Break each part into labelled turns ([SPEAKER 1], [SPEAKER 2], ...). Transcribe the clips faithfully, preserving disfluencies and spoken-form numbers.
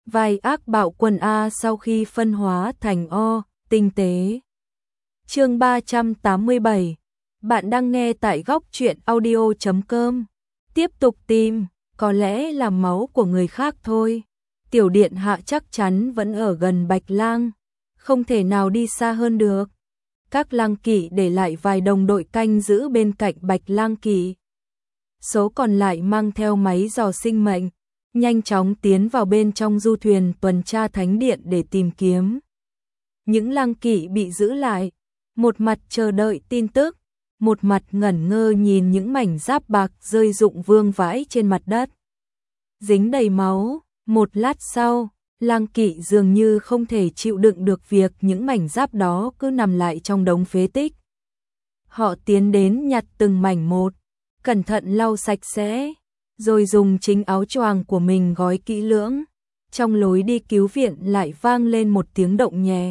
[SPEAKER 1] Vai ác bạo quân A sau khi phân hóa thành O, tinh tế. Chương ba trăm tám mươi bảy. Bạn đang nghe tại góc truyện audio chấm com. Tiếp tục tìm, có lẽ là máu của người khác thôi. Tiểu điện hạ chắc chắn vẫn ở gần Bạch Lang, không thể nào đi xa hơn được. Các lang kỵ để lại vài đồng đội canh giữ bên cạnh Bạch Lang kỵ. Số còn lại mang theo máy dò sinh mệnh, nhanh chóng tiến vào bên trong du thuyền tuần tra thánh điện để tìm kiếm. Những lang kỵ bị giữ lại, một mặt chờ đợi tin tức, một mặt ngẩn ngơ nhìn những mảnh giáp bạc rơi rụng vương vãi trên mặt đất. Dính đầy máu, một lát sau, lang kỵ dường như không thể chịu đựng được việc những mảnh giáp đó cứ nằm lại trong đống phế tích. Họ tiến đến nhặt từng mảnh một, cẩn thận lau sạch sẽ, rồi dùng chính áo choàng của mình gói kỹ lưỡng. Trong lối đi cứu viện lại vang lên một tiếng động nhẹ.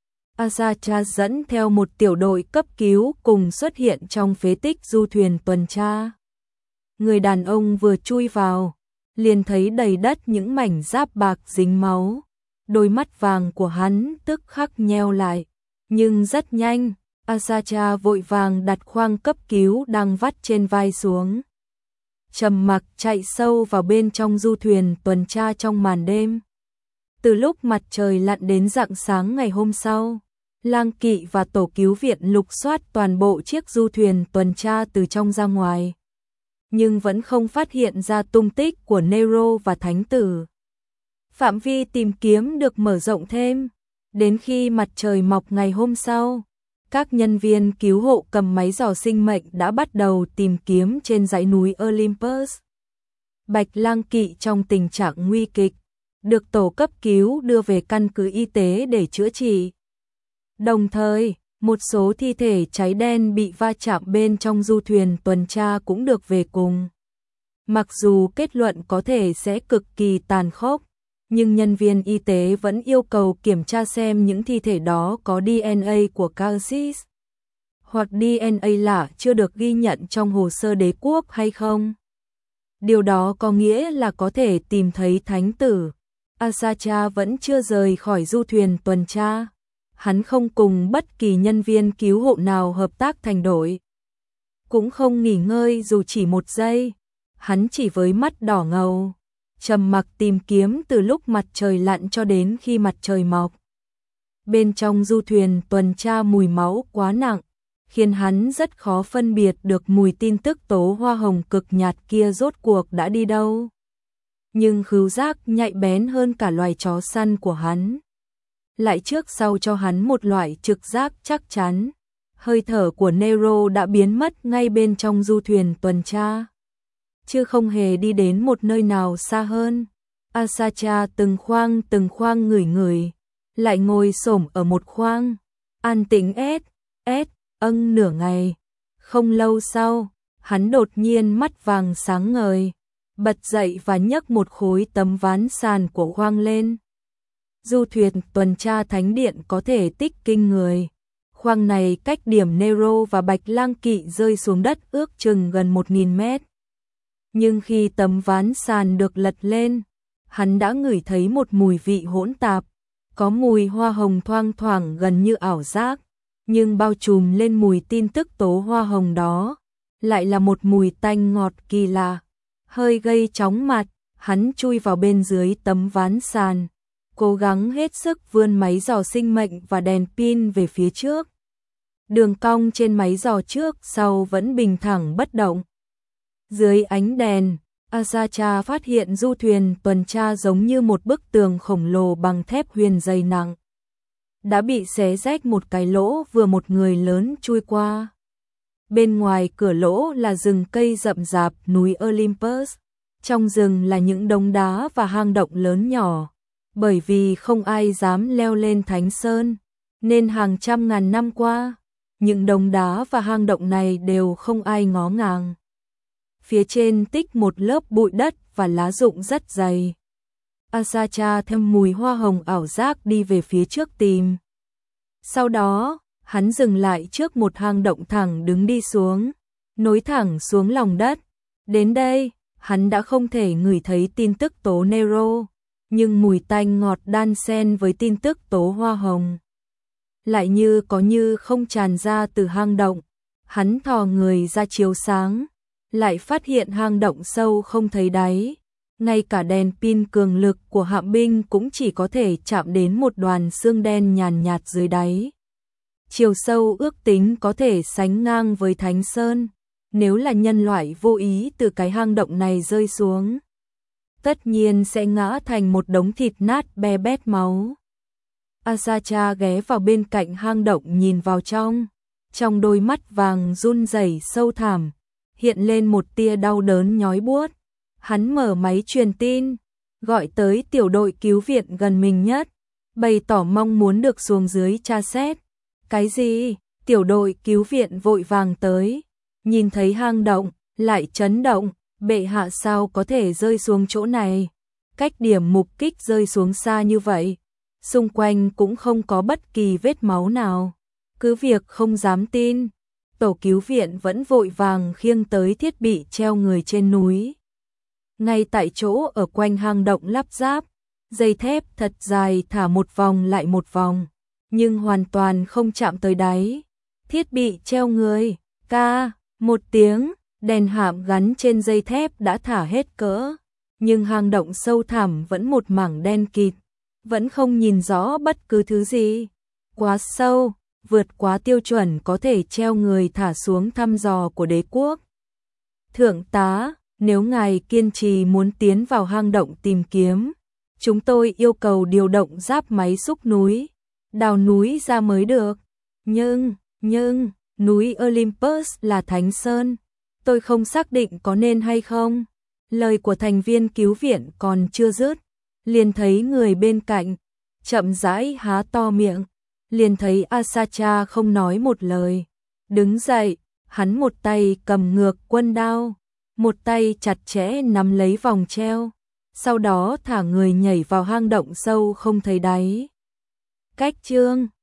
[SPEAKER 1] Asatra dẫn theo một tiểu đội cấp cứu cùng xuất hiện trong phế tích du thuyền tuần tra. Người đàn ông vừa chui vào, liền thấy đầy đất những mảnh giáp bạc dính máu. Đôi mắt vàng của hắn tức khắc nheo lại, nhưng rất nhanh, Asatra vội vàng đặt khoang cấp cứu đang vắt trên vai xuống. Trầm mặc chạy sâu vào bên trong du thuyền tuần tra trong màn đêm. Từ lúc mặt trời lặn đến rạng sáng ngày hôm sau, lang kỵ và tổ cứu viện lục soát toàn bộ chiếc du thuyền tuần tra từ trong ra ngoài, nhưng vẫn không phát hiện ra tung tích của Nero và Thánh Tử. Phạm vi tìm kiếm được mở rộng thêm, đến khi mặt trời mọc ngày hôm sau, các nhân viên cứu hộ cầm máy dò sinh mệnh đã bắt đầu tìm kiếm trên dãy núi Olympus. Bạch Lang kỵ trong tình trạng nguy kịch, được tổ cấp cứu đưa về căn cứ y tế để chữa trị. Đồng thời, một số thi thể cháy đen bị va chạm bên trong du thuyền tuần tra cũng được về cùng. Mặc dù kết luận có thể sẽ cực kỳ tàn khốc, nhưng nhân viên y tế vẫn yêu cầu kiểm tra xem những thi thể đó có đê en a của Calcis hoặc đê en a lạ chưa được ghi nhận trong hồ sơ đế quốc hay không. Điều đó có nghĩa là có thể tìm thấy Thánh Tử. Asatra vẫn chưa rời khỏi du thuyền tuần tra. Hắn không cùng bất kỳ nhân viên cứu hộ nào hợp tác thành đội, cũng không nghỉ ngơi dù chỉ một giây. Hắn chỉ với mắt đỏ ngầu, trầm mặc tìm kiếm từ lúc mặt trời lặn cho đến khi mặt trời mọc. Bên trong du thuyền tuần tra mùi máu quá nặng, khiến hắn rất khó phân biệt được mùi tin tức tố hoa hồng cực nhạt kia rốt cuộc đã đi đâu. Nhưng khứu giác nhạy bén hơn cả loài chó săn của hắn, lại trước sau cho hắn một loại trực giác chắc chắn. Hơi thở của Nero đã biến mất ngay bên trong du thuyền tuần tra, chứ không hề đi đến một nơi nào xa hơn. Asatra từng khoang từng khoang ngửi ngửi, lại ngồi xổm ở một khoang, an tĩnh ét, ét, âng nửa ngày. Không lâu sau, hắn đột nhiên mắt vàng sáng ngời, bật dậy và nhấc một khối tấm ván sàn của khoang lên. Du thuyền tuần tra thánh điện có thể tích kinh người. Khoang này cách điểm Nero và Bạch Lang kỵ rơi xuống đất ước chừng gần một nghìn mét. Nhưng khi tấm ván sàn được lật lên, hắn đã ngửi thấy một mùi vị hỗn tạp, có mùi hoa hồng thoang thoảng gần như ảo giác, nhưng bao trùm lên mùi tin tức tố hoa hồng đó, lại là một mùi tanh ngọt kỳ lạ, hơi gây chóng mặt. Hắn chui vào bên dưới tấm ván sàn, cố gắng hết sức vươn máy dò sinh mệnh và đèn pin về phía trước. Đường cong trên máy dò trước sau vẫn bình thẳng bất động. Dưới ánh đèn, Asatra phát hiện du thuyền tuần tra giống như một bức tường khổng lồ bằng thép huyền dày nặng, đã bị xé rách một cái lỗ vừa một người lớn chui qua. Bên ngoài cửa lỗ là rừng cây rậm rạp núi Olympus, trong rừng là những đống đá và hang động lớn nhỏ. Bởi vì không ai dám leo lên Thánh Sơn, nên hàng trăm ngàn năm qua, những đống đá và hang động này đều không ai ngó ngàng. Phía trên tích một lớp bụi đất và lá rụng rất dày. Asatra theo mùi hoa hồng ảo giác đi về phía trước tìm. Sau đó, hắn dừng lại trước một hang động thẳng đứng đi xuống, nối thẳng xuống lòng đất. Đến đây, hắn đã không thể ngửi thấy tin tức tố Nero, nhưng mùi tanh ngọt đan xen với tin tức tố hoa hồng lại như có như không tràn ra từ hang động. Hắn thò người ra chiếu sáng, lại phát hiện hang động sâu không thấy đáy. Ngay cả đèn pin cường lực của Hạm binh cũng chỉ có thể chạm đến một đoàn xương đen nhàn nhạt dưới đáy. Chiều sâu ước tính có thể sánh ngang với Thánh Sơn. Nếu là nhân loại vô ý từ cái hang động này rơi xuống, tất nhiên sẽ ngã thành một đống thịt nát be bét máu. Asacha ghé vào bên cạnh hang động nhìn vào trong. Trong đôi mắt vàng run rẩy sâu thẳm, hiện lên một tia đau đớn nhói buốt. Hắn mở máy truyền tin, gọi tới tiểu đội cứu viện gần mình nhất, bày tỏ mong muốn được xuống dưới tra xét. Cái gì? Tiểu đội cứu viện vội vàng tới, nhìn thấy hang động, lại chấn động, bệ hạ sao có thể rơi xuống chỗ này? Cách điểm mục kích rơi xuống xa như vậy, xung quanh cũng không có bất kỳ vết máu nào. Cứ việc không dám tin, tổ cứu viện vẫn vội vàng khiêng tới thiết bị treo người trên núi. Ngay tại chỗ ở quanh hang động lắp ráp, dây thép thật dài thả một vòng lại một vòng, nhưng hoàn toàn không chạm tới đáy. Thiết bị treo người, ca, một tiếng, đèn hạm gắn trên dây thép đã thả hết cỡ, nhưng hang động sâu thẳm vẫn một mảng đen kịt, vẫn không nhìn rõ bất cứ thứ gì. Quá sâu, vượt quá tiêu chuẩn có thể treo người thả xuống thăm dò của đế quốc. Thượng tá, nếu ngài kiên trì muốn tiến vào hang động tìm kiếm, chúng tôi yêu cầu điều động giáp máy xúc núi, đào núi ra mới được. Nhưng, nhưng, núi Olympus là Thánh Sơn, tôi không xác định có nên hay không. Lời của thành viên cứu viện còn chưa dứt, liền thấy người bên cạnh chậm rãi há to miệng, liền thấy Asacha không nói một lời, đứng dậy, hắn một tay cầm ngược quân đao, một tay chặt chẽ nắm lấy vòng treo, sau đó thả người nhảy vào hang động sâu không thấy đáy. Cách chương